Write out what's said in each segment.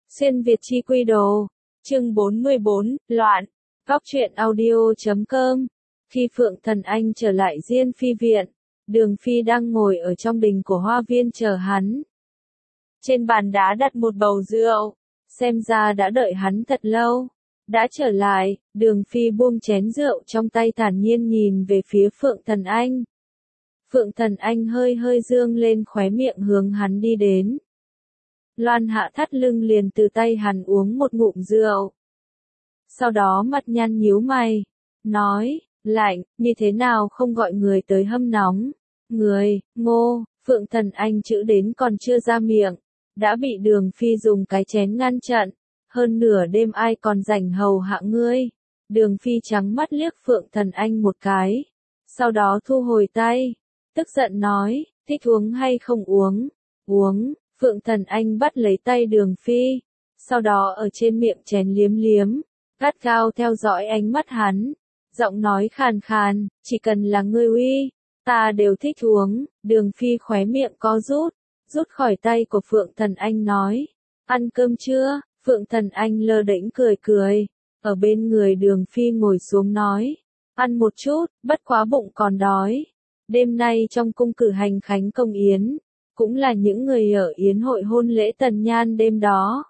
Xuyên Việt chi quy đồ. Chương 44, loạn. Góc truyện audio.com. Khi Phượng Thần Anh trở lại Diên Phi viện, Đường Phi đang ngồi ở trong đình của hoa viên chờ hắn. Trên bàn đá đặt một bầu rượu, xem ra đã đợi hắn thật lâu. Đã trở lại, Đường Phi buông chén rượu trong tay thản nhiên nhìn về phía Phượng Thần Anh. Phượng Thần Anh hơi hơi dương lên khóe miệng hướng hắn đi đến. Loan Hạ thắt lưng liền từ tay hắn uống một ngụm rượu. Sau đó mặt nhăn nhíu mày, nói, lạnh, như thế nào không gọi người tới hâm nóng. Người, Ngô, Phượng Thần Anh chữ đến còn chưa ra miệng, đã bị Đường Phi dùng cái chén ngăn chặn. Hơn nửa đêm ai còn rảnh hầu hạ ngươi. Đường Phi trắng mắt liếc Phượng Thần Anh một cái, sau đó thu hồi tay, tức giận nói, thích uống hay không uống? Uống. Phượng Thần Anh bắt lấy tay Đường Phi, sau đó ở trên miệng chén liếm liếm, gắt gao theo dõi ánh mắt hắn, giọng nói khàn khàn, chỉ cần là ngươi uy, ta đều thích uống. Đường Phi khóe miệng co rút khỏi tay của Phượng Thần Anh nói, ăn cơm chưa? Phượng Thần Anh lơ đễnh cười, ở bên người Đường Phi ngồi xuống nói, ăn một chút, bất quá bụng còn đói. Đêm nay trong cung cử hành khánh công yến, cũng là những người ở yến hội hôn lễ Tần Nhan đêm đó.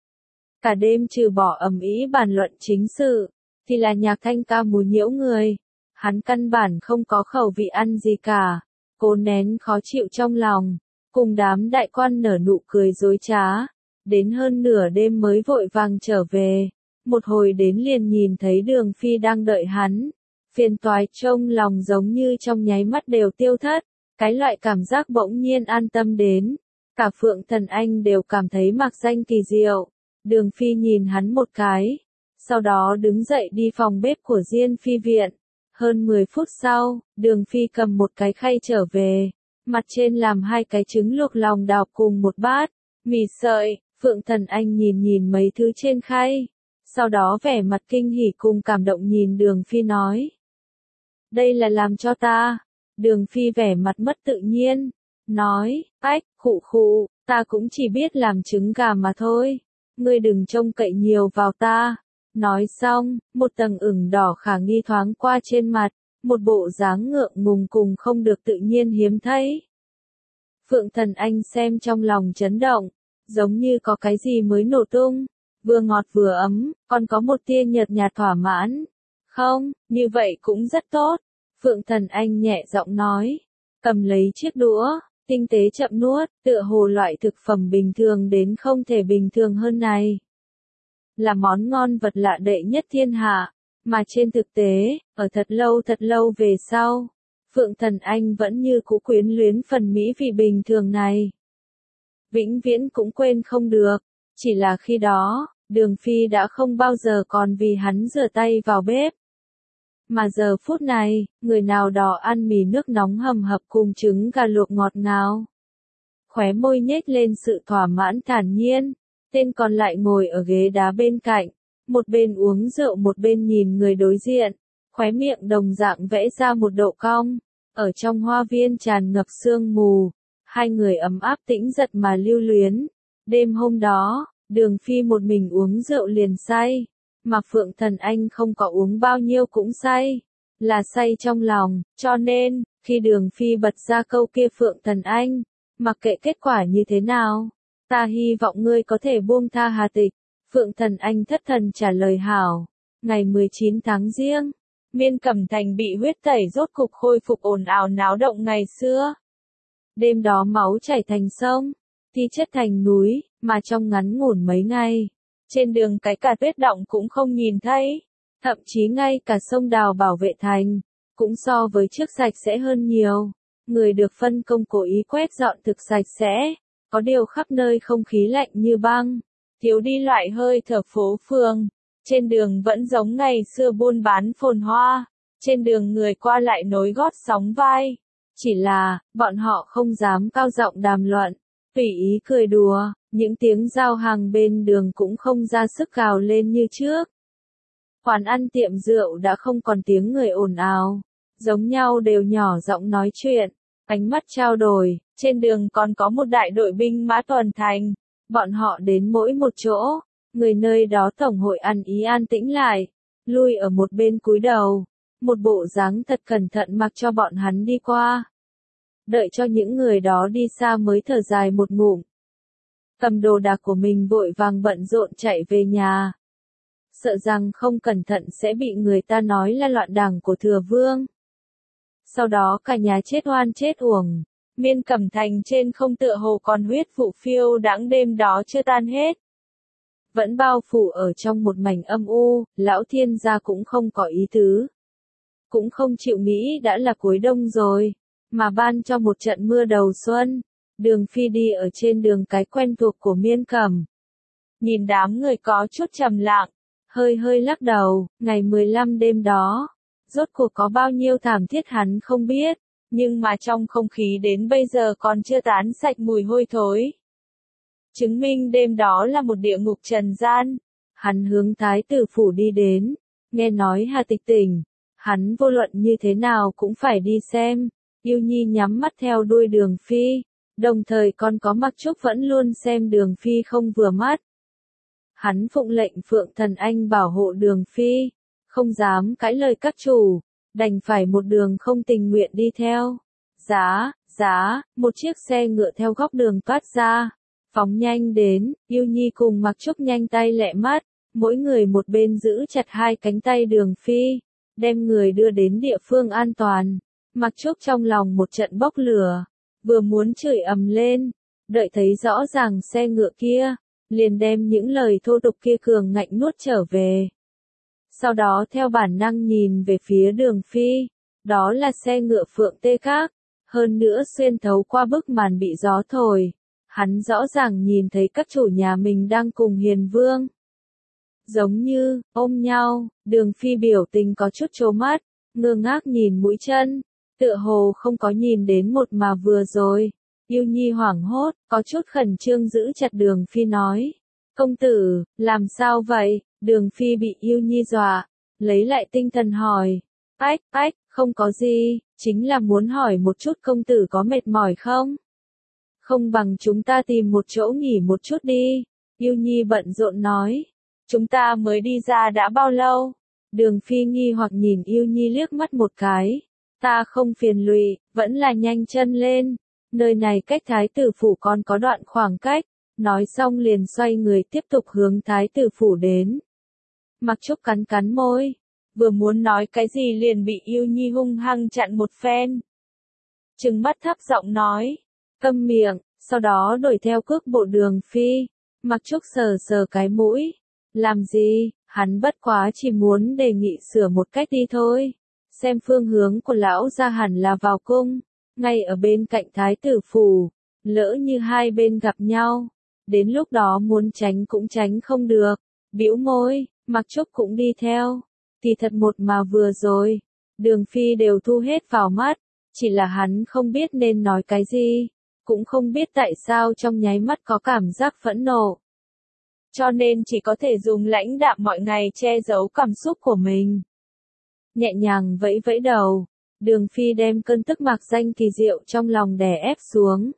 Cả đêm trừ bỏ ầm ĩ bàn luận chính sự, thì là nhạc thanh ca múa nhiễu người. Hắn căn bản không có khẩu vị ăn gì cả, cố nén khó chịu trong lòng, cùng đám đại quan nở nụ cười dối trá. Đến hơn nửa đêm mới vội vàng trở về, một hồi đến liền nhìn thấy Đường Phi đang đợi hắn. Phiền toái trong lòng giống như trong nháy mắt đều tiêu thất. Cái loại cảm giác bỗng nhiên an tâm đến, cả Phượng Thần Anh đều cảm thấy mạc danh kỳ diệu. Đường Phi nhìn hắn một cái, sau đó đứng dậy đi phòng bếp của Diên Phi viện. Hơn 10 phút sau, Đường Phi cầm một cái khay trở về, mặt trên làm 2 cái trứng luộc lòng đào cùng một bát mì sợi. Phượng Thần Anh nhìn mấy thứ trên khay, sau đó vẻ mặt kinh hỉ cùng cảm động nhìn Đường Phi nói, đây là làm cho ta. Đường Phi vẻ mặt mất tự nhiên, nói, ách, khụ, ta cũng chỉ biết làm trứng gà mà thôi, ngươi đừng trông cậy nhiều vào ta. Nói xong, một tầng ửng đỏ khả nghi thoáng qua trên mặt, một bộ dáng ngượng ngùng cùng không được tự nhiên hiếm thấy. Phượng Thần Anh xem trong lòng chấn động, giống như có cái gì mới nổ tung, vừa ngọt vừa ấm, còn có một tia nhợt nhạt thỏa mãn. Không, như vậy cũng rất tốt. Phượng Thần Anh nhẹ giọng nói, cầm lấy chiếc đũa, tinh tế chậm nuốt, tựa hồ loại thực phẩm bình thường đến không thể bình thường hơn này. Là món ngon vật lạ đệ nhất thiên hạ, mà trên thực tế, ở thật lâu về sau, Phượng Thần Anh vẫn như cũ quyến luyến phần mỹ vị bình thường này. Vĩnh viễn cũng quên không được, chỉ là khi đó, Đường Phi đã không bao giờ còn vì hắn rửa tay vào bếp. Mà giờ phút này, người nào đó ăn mì nước nóng hầm hập cùng trứng gà luộc ngọt ngào. Khóe môi nhếch lên sự thỏa mãn thản nhiên, tên còn lại ngồi ở ghế đá bên cạnh, một bên uống rượu một bên nhìn người đối diện, khóe miệng đồng dạng vẽ ra một độ cong. Ở trong hoa viên tràn ngập sương mù, hai người ấm áp tĩnh giật mà lưu luyến. Đêm hôm đó, Đường Phi một mình uống rượu liền say. Mà Phượng Thần Anh không có uống bao nhiêu cũng say, là say trong lòng, cho nên, khi Đường Phi bật ra câu kia Phượng Thần Anh, mặc kệ kết quả như thế nào, ta hy vọng ngươi có thể buông tha hà tịch. Phượng Thần Anh thất thần trả lời hảo. Ngày 19 tháng Giêng, Miên Cẩm Thành bị huyết tẩy rốt cục khôi phục ồn ào náo động ngày xưa. Đêm đó máu chảy thành sông, thi chất thành núi, mà trong ngắn ngủn mấy ngày, trên đường cái cả vết động cũng không nhìn thấy, thậm chí ngay cả sông Đào bảo vệ thành, cũng so với trước sạch sẽ hơn nhiều. Người được phân công cố ý quét dọn thực sạch sẽ, có điều khắp nơi không khí lạnh như băng, thiếu đi loại hơi thở phố phường. Trên đường vẫn giống ngày xưa buôn bán phồn hoa, trên đường người qua lại nối gót sóng vai. Chỉ là, bọn họ không dám cao giọng đàm luận, tùy ý cười đùa. Những tiếng giao hàng bên đường cũng không ra sức gào lên như trước. Quán ăn tiệm rượu đã không còn tiếng người ồn ào, giống nhau đều nhỏ giọng nói chuyện, ánh mắt trao đổi. Trên đường còn có một đại đội binh mã tuần thành, Bọn họ đến mỗi một chỗ, người nơi đó tổng hội ăn ý an tĩnh lại, lui ở một bên cúi đầu, một bộ dáng thật cẩn thận mặc cho bọn hắn đi qua. Đợi cho những người đó đi xa mới thở dài một ngụm. Cầm đồ đạc của mình vội vàng bận rộn chạy về nhà. Sợ rằng không cẩn thận sẽ bị người ta nói là loạn đảng của thừa vương. Sau đó cả nhà chết oan chết uổng. Miên Cẩm Thành trên không tựa hồ còn huyết vụ phiêu đãng đêm đó chưa tan hết. Vẫn bao phủ ở trong một mảnh âm u, lão thiên gia cũng không có ý tứ. Cũng không chịu nghĩ đã là cuối đông rồi, mà ban cho một trận mưa đầu xuân. Đường Phi đi ở trên đường cái quen thuộc của Miên Cẩm. Nhìn đám người có chút trầm lặng, hơi hơi lắc đầu, ngày 15 đêm đó. Rốt cuộc có bao nhiêu thảm thiết hắn không biết, nhưng mà trong không khí đến bây giờ còn chưa tán sạch mùi hôi thối. Chứng minh đêm đó là một địa ngục trần gian. Hắn hướng thái tử phủ đi đến, nghe nói Hà Tịch tỉnh, hắn vô luận như thế nào cũng phải đi xem. Yêu Nhi nhắm mắt theo đuôi Đường Phi, đồng thời còn có Mặc Trúc vẫn luôn xem Đường Phi không vừa mắt. Hắn phụng lệnh Phượng Thần Anh bảo hộ Đường Phi, không dám cãi lời các chủ, đành phải một đường không tình nguyện đi theo. Giá, một chiếc xe ngựa theo góc đường toát ra, phóng nhanh đến, Yêu Nhi cùng Mặc Trúc nhanh tay lẹ mắt, mỗi người một bên giữ chặt hai cánh tay Đường Phi, đem người đưa đến địa phương an toàn. Mặc Trúc trong lòng một trận bốc lửa, vừa muốn chửi ầm lên, đợi thấy rõ ràng xe ngựa kia, liền đem những lời thô tục kia cường ngạnh nuốt trở về. Sau đó theo bản năng nhìn về phía Đường Phi, đó là xe ngựa Phượng Tê Các, hơn nữa xuyên thấu qua bức màn bị gió thổi, hắn rõ ràng nhìn thấy các chủ nhà mình đang cùng Hiền Vương. Giống như, ôm nhau, Đường Phi biểu tình có chút trố mắt, ngơ ngác nhìn mũi chân, tựa hồ không có nhìn đến một mà vừa rồi. Yêu Nhi hoảng hốt, có chút khẩn trương giữ chặt Đường Phi nói. Công tử, làm sao vậy? Đường Phi bị Yêu Nhi dọa, lấy lại tinh thần hỏi. Ách, không có gì, chính là muốn hỏi một chút công tử có mệt mỏi không? Không bằng chúng ta tìm một chỗ nghỉ một chút đi. Yêu Nhi bận rộn nói. Chúng ta mới đi ra đã bao lâu? Đường Phi nghi hoặc nhìn Yêu Nhi liếc mắt một cái. Ta không phiền lụy, vẫn là nhanh chân lên. Nơi này cách thái tử phủ còn có đoạn khoảng cách. Nói xong liền xoay người tiếp tục hướng thái tử phủ đến. Mặc Trúc cắn môi, vừa muốn nói cái gì liền bị Yêu Nhi hung hăng chặn một phen. Trừng mắt thấp giọng nói, câm miệng, sau đó đuổi theo cước bộ Đường Phi. Mặc Trúc sờ cái mũi, làm gì, hắn bất quá chỉ muốn đề nghị sửa một cách đi thôi. Xem phương hướng của lão gia hẳn là vào cung, ngay ở bên cạnh thái tử phủ, lỡ như hai bên gặp nhau, đến lúc đó muốn tránh cũng tránh không được. Bĩu môi, Mặc Trúc cũng đi theo. Thì thật một mà vừa rồi, Đường Phi đều thu hết vào mắt, chỉ là hắn không biết nên nói cái gì, cũng không biết tại sao trong nháy mắt có cảm giác phẫn nộ. Cho nên chỉ có thể dùng lãnh đạm mọi ngày che giấu cảm xúc của mình. Nhẹ nhàng vẫy vẫy đầu, Đường Phi đem cơn tức mạc danh kỳ diệu trong lòng đè ép xuống.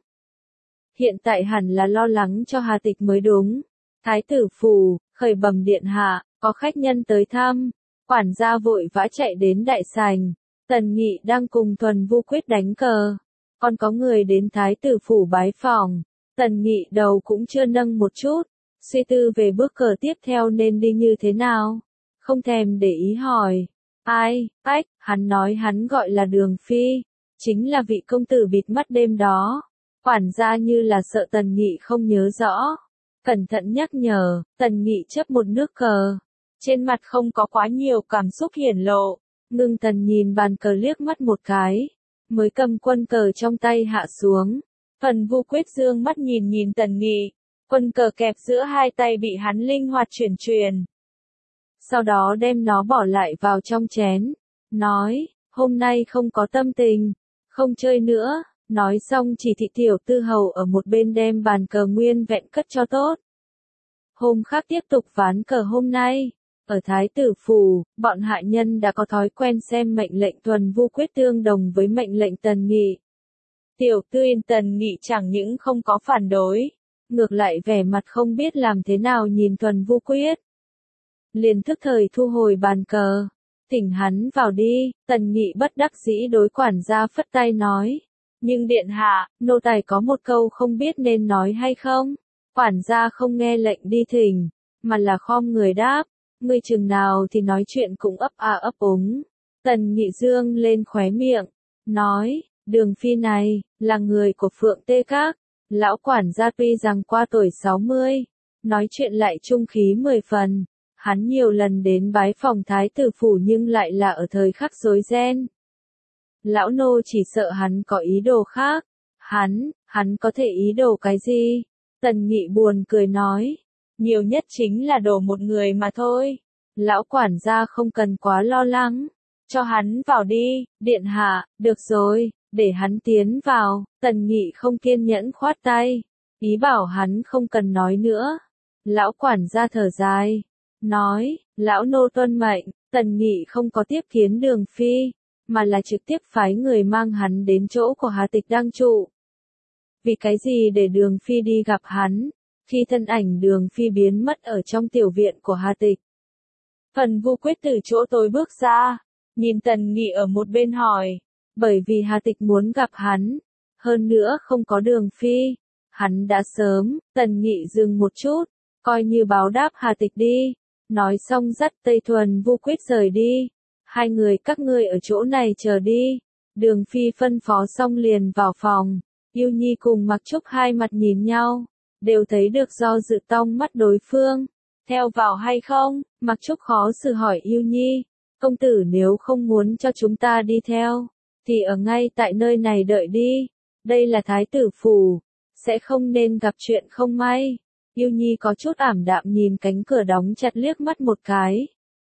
Hiện tại hẳn là lo lắng cho Hà Tịch mới đúng. Thái tử phủ, khởi bẩm điện hạ, có khách nhân tới thăm. Quản gia vội vã chạy đến đại sảnh. Tần Nghị đang cùng Thuần Vu Quyết đánh cờ. Còn có người đến thái tử phủ bái phỏng. Tần Nghị đầu cũng chưa nâng một chút, suy tư về bước cờ tiếp theo nên đi như thế nào. Không thèm để ý hỏi. Ai, hắn nói hắn gọi là Đường Phi, chính là vị công tử bịt mắt đêm đó. Quản gia như là sợ Tần Nghị không nhớ rõ. Cẩn thận nhắc nhở, Tần Nghị chấp một nước cờ. Trên mặt không có quá nhiều cảm xúc hiển lộ. Ngưng thần nhìn bàn cờ liếc mắt một cái. Mới cầm quân cờ trong tay hạ xuống. Thuần Vu Quyết dương mắt nhìn Tần Nghị. Quân cờ kẹp giữa hai tay bị hắn linh hoạt chuyển. Sau đó đem nó bỏ lại vào trong chén. Nói, hôm nay không có tâm tình. Không chơi nữa. Nói xong chỉ thị tiểu tư hầu ở một bên đem bàn cờ nguyên vẹn cất cho tốt. Hôm khác tiếp tục ván cờ hôm nay. Ở thái tử phủ, bọn hạ nhân đã có thói quen xem mệnh lệnh Thuần Vu Quyết tương đồng với mệnh lệnh Tần Nghị. Tiểu tư Tần Nghị chẳng những không có phản đối, ngược lại vẻ mặt không biết làm thế nào nhìn Thuần Vu Quyết. Liền thức thời thu hồi bàn cờ, thỉnh hắn vào đi, Tần Nghị bất đắc dĩ đối quản gia phất tay nói. Nhưng điện hạ, nô tài có một câu không biết nên nói hay không? Quản gia không nghe lệnh đi thỉnh, mà là khom người đáp, ngươi chừng nào thì nói chuyện cũng ấp a ấp úng. Tần Nghị dương lên khóe miệng, nói, Đường Phi này, là người của Phượng Tê Các. Lão quản gia tuy rằng qua tuổi 60, nói chuyện lại trung khí 10 phần. Hắn nhiều lần đến bái phòng thái tử phủ nhưng lại là ở thời khắc rối ren. Lão nô chỉ sợ hắn có ý đồ khác. Hắn có thể ý đồ cái gì? Tần Nghị buồn cười nói. Nhiều nhất chính là đổ một người mà thôi. Lão quản gia không cần quá lo lắng. Cho hắn vào đi, điện hạ, được rồi, để hắn tiến vào. Tần Nghị không kiên nhẫn khoát tay. Ý bảo hắn không cần nói nữa. Lão quản gia thở dài. Nói, lão nô tuân mệnh. Tần Nghị không có tiếp kiến Đường Phi, mà là trực tiếp phái người mang hắn đến chỗ của Hà Tịch đang trụ. Vì cái gì để Đường Phi đi gặp hắn, khi thân ảnh Đường Phi biến mất ở trong tiểu viện của Hà Tịch. Thuần Vu Quyết từ chỗ tối bước ra, nhìn Tần Nghị ở một bên hỏi, bởi vì Hà Tịch muốn gặp hắn, hơn nữa không có Đường Phi, hắn đã sớm. Tần Nghị dừng một chút, coi như báo đáp Hà Tịch đi, nói xong dắt tay Thuần Vu Quyết rời đi. Hai người các ngươi ở chỗ này chờ đi. Đường Phi phân phó xong liền vào phòng. Yêu Nhi cùng Mặc Trúc hai mặt nhìn nhau, đều thấy được do dự tong mắt đối phương. Theo vào hay không? Mặc Trúc khó xử hỏi Yêu Nhi. Công tử nếu không muốn cho chúng ta đi theo, thì ở ngay tại nơi này đợi đi. Đây là thái tử phủ, sẽ không nên gặp chuyện không may. Yêu Nhi có chút ảm đạm nhìn cánh cửa đóng chặt liếc mắt một cái.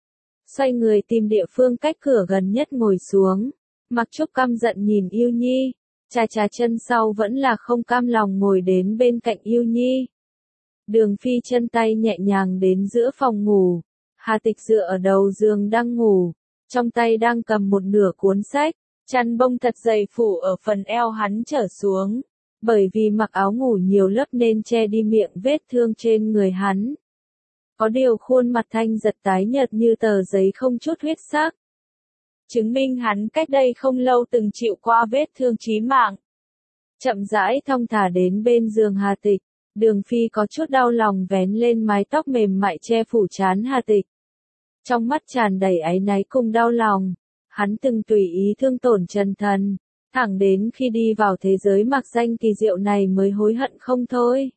Xoay người tìm địa phương cách cửa gần nhất ngồi xuống. Mặc Trúc căm giận nhìn Yêu Nhi, chà chân sau vẫn là không cam lòng ngồi đến bên cạnh Yêu Nhi. Đường Phi chân tay nhẹ nhàng đến giữa phòng ngủ. Hà Tịch dựa ở đầu giường đang ngủ, trong tay đang cầm một nửa cuốn sách, chăn bông thật dày phủ ở phần eo hắn trở xuống. Bởi vì mặc áo ngủ nhiều lớp nên che đi miệng vết thương trên người hắn. Có điều khuôn mặt thanh giật tái nhợt như tờ giấy không chút huyết sắc. Chứng minh hắn cách đây không lâu từng chịu qua vết thương chí mạng. Chậm rãi thong thả đến bên giường Hà Tịch, Đường Phi có chút đau lòng vén lên mái tóc mềm mại che phủ trán Hà Tịch. Trong mắt tràn đầy áy náy cùng đau lòng, hắn từng tùy ý thương tổn Trần Thần, thẳng đến khi đi vào thế giới mặc danh kỳ diệu này mới hối hận không thôi.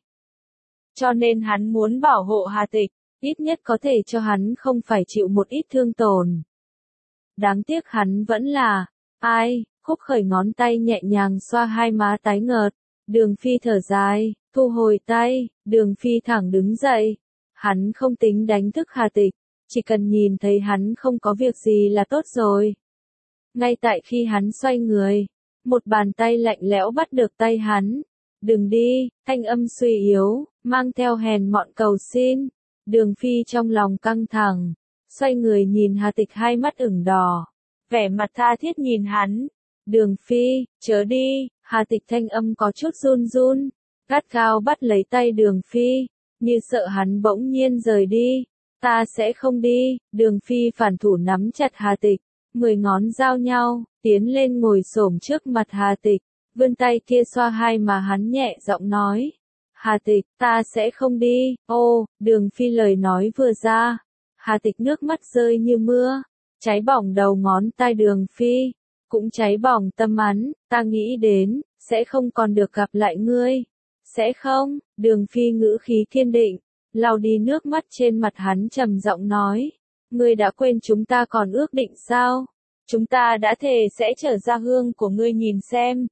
Cho nên hắn muốn bảo hộ Hà Tịch, ít nhất có thể cho hắn không phải chịu một ít thương tổn. Đáng tiếc hắn vẫn là, ai, Khúc Khởi ngón tay nhẹ nhàng xoa hai má tái ngợt. Đường Phi thở dài, thu hồi tay, Đường Phi thẳng đứng dậy. Hắn không tính đánh thức Hà Tịch, chỉ cần nhìn thấy hắn không có việc gì là tốt rồi. Ngay tại khi hắn xoay người, một bàn tay lạnh lẽo bắt được tay hắn. Đừng đi, thanh âm suy yếu, mang theo hèn mọn cầu xin. Đường Phi trong lòng căng thẳng, xoay người nhìn Hà Tịch hai mắt ửng đỏ, vẻ mặt tha thiết nhìn hắn. Đường Phi, chớ đi. Hà Tịch thanh âm có chút run run, gắt gao bắt lấy tay Đường Phi, như sợ hắn bỗng nhiên rời đi. Ta sẽ không đi. Đường Phi phản thủ nắm chặt Hà Tịch, 10 ngón giao nhau, tiến lên ngồi xổm trước mặt Hà Tịch, vươn tay kia xoa hai má hắn nhẹ giọng nói. Hà Tịch, ta sẽ không đi. Ô, Đường Phi lời nói vừa ra, Hà Tịch nước mắt rơi như mưa, cháy bỏng đầu ngón tay Đường Phi, cũng cháy bỏng tâm hắn. Ta nghĩ đến, sẽ không còn được gặp lại ngươi. Sẽ không. Đường Phi ngữ khí kiên định, lau đi nước mắt trên mặt hắn trầm giọng nói. Ngươi đã quên chúng ta còn ước định sao? Chúng ta đã thề sẽ trở ra hương của ngươi nhìn xem.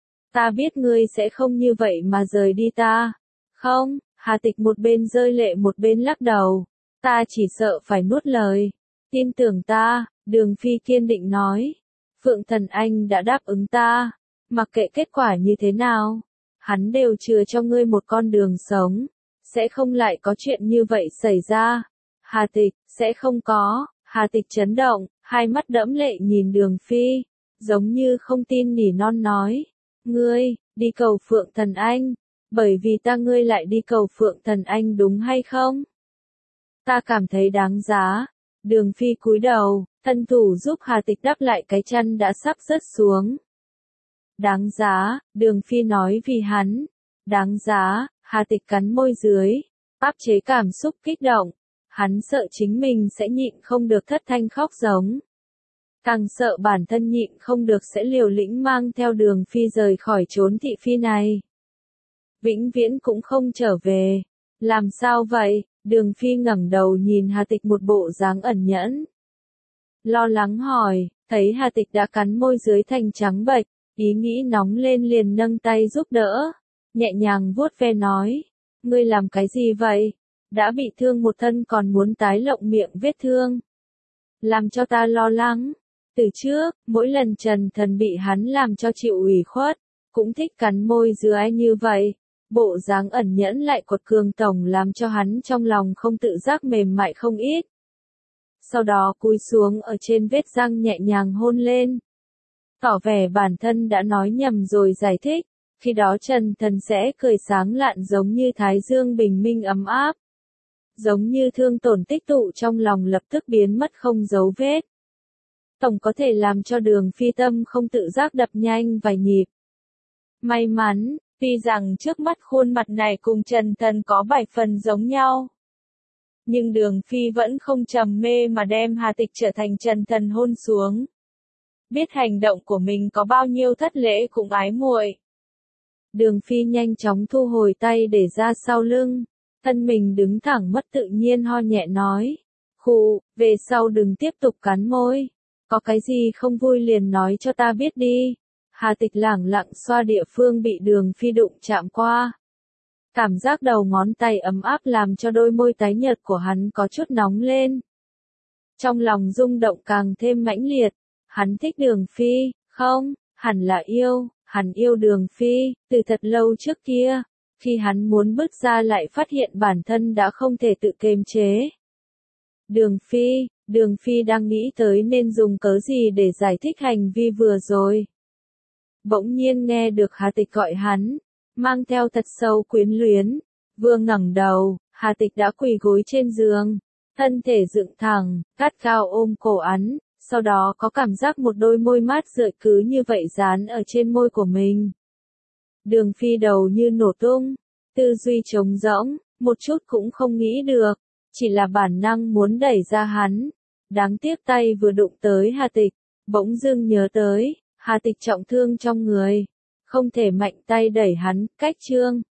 Ta biết ngươi sẽ không như vậy mà rời đi ta. Không. Hà Tịch một bên rơi lệ một bên lắc đầu. Ta chỉ sợ phải nuốt lời. Tin tưởng ta. Đường Phi kiên định nói. Phượng Thần Anh đã đáp ứng ta. Mặc kệ kết quả như thế nào, hắn đều chừa cho ngươi một con đường sống. Sẽ không lại có chuyện như vậy xảy ra. Hà Tịch, sẽ không có. Hà Tịch chấn động, hai mắt đẫm lệ nhìn Đường Phi, giống như không tin nỉ non nói. Ngươi, đi cầu Phượng Thần Anh. Bởi vì ta ngươi lại đi cầu Phượng Thần Anh đúng hay không? Ta cảm thấy đáng giá. Đường Phi cúi đầu, thân thủ giúp Hà Tịch đắp lại cái chăn đã sắp rớt xuống. Đáng giá, Đường Phi nói vì hắn. Đáng giá, Hà Tịch cắn môi dưới, áp chế cảm xúc kích động. Hắn sợ chính mình sẽ nhịn không được thất thanh khóc giống. Càng sợ bản thân nhịn không được sẽ liều lĩnh mang theo Đường Phi rời khỏi chốn thị phi này. Vĩnh viễn cũng không trở về. Làm sao vậy? Đường Phi ngẩng đầu nhìn Hà Tịch một bộ dáng ẩn nhẫn. Lo lắng hỏi, thấy Hà Tịch đã cắn môi dưới thành trắng bệch, ý nghĩ nóng lên liền nâng tay giúp đỡ, nhẹ nhàng vuốt ve nói, ngươi làm cái gì vậy? Đã bị thương một thân còn muốn tái lộng miệng vết thương. Làm cho ta lo lắng. Từ trước, mỗi lần Trần Thần bị hắn làm cho chịu ủy khuất, cũng thích cắn môi dưới như vậy. Bộ dáng ẩn nhẫn lại cột cường tổng làm cho hắn trong lòng không tự giác mềm mại không ít. Sau đó cúi xuống ở trên vết răng nhẹ nhàng hôn lên. Tỏ vẻ bản thân đã nói nhầm rồi giải thích, khi đó Trần Thần sẽ cười sáng lạn giống như thái dương bình minh ấm áp. Giống như thương tổn tích tụ trong lòng lập tức biến mất không dấu vết. Tổng có thể làm cho Đường Phi tâm không tự giác đập nhanh vài nhịp. May mắn, tuy rằng trước mắt khuôn mặt này cùng Trần Thần có 7 phần giống nhau. Nhưng Đường Phi vẫn không trầm mê mà đem Hà Tịch trở thành Trần Thần hôn xuống. Biết hành động của mình có bao nhiêu thất lễ cũng ái muội. Đường Phi nhanh chóng thu hồi tay để ra sau lưng, thân mình đứng thẳng mất tự nhiên ho nhẹ nói. Khụ, về sau đừng tiếp tục cắn môi. Có cái gì không vui liền nói cho ta biết đi. Hà Tịch lẳng lặng xoa địa phương bị Đường Phi đụng chạm qua. Cảm giác đầu ngón tay ấm áp làm cho đôi môi tái nhợt của hắn có chút nóng lên. Trong lòng rung động càng thêm mãnh liệt. Hắn thích Đường Phi, không, hẳn là yêu, hắn yêu Đường Phi, từ thật lâu trước kia. Khi hắn muốn bước ra lại phát hiện bản thân đã không thể tự kiềm chế. Đường Phi đang nghĩ tới nên dùng cớ gì để giải thích hành vi vừa rồi. Bỗng nhiên nghe được Hà Tịch gọi hắn, mang theo thật sâu quyến luyến. Vừa ngẩng đầu, Hà Tịch đã quỳ gối trên giường, thân thể dựng thẳng, gắt gao ôm cổ hắn, sau đó có cảm giác một đôi môi mát rượi cứ như vậy dán ở trên môi của mình. Đường Phi đầu như nổ tung, tư duy trống rỗng, một chút cũng không nghĩ được, chỉ là bản năng muốn đẩy ra hắn. Đáng tiếc tay vừa đụng tới Hà Tịch, bỗng dưng nhớ tới, Hà Tịch trọng thương trong người, không thể mạnh tay đẩy hắn, cách chương.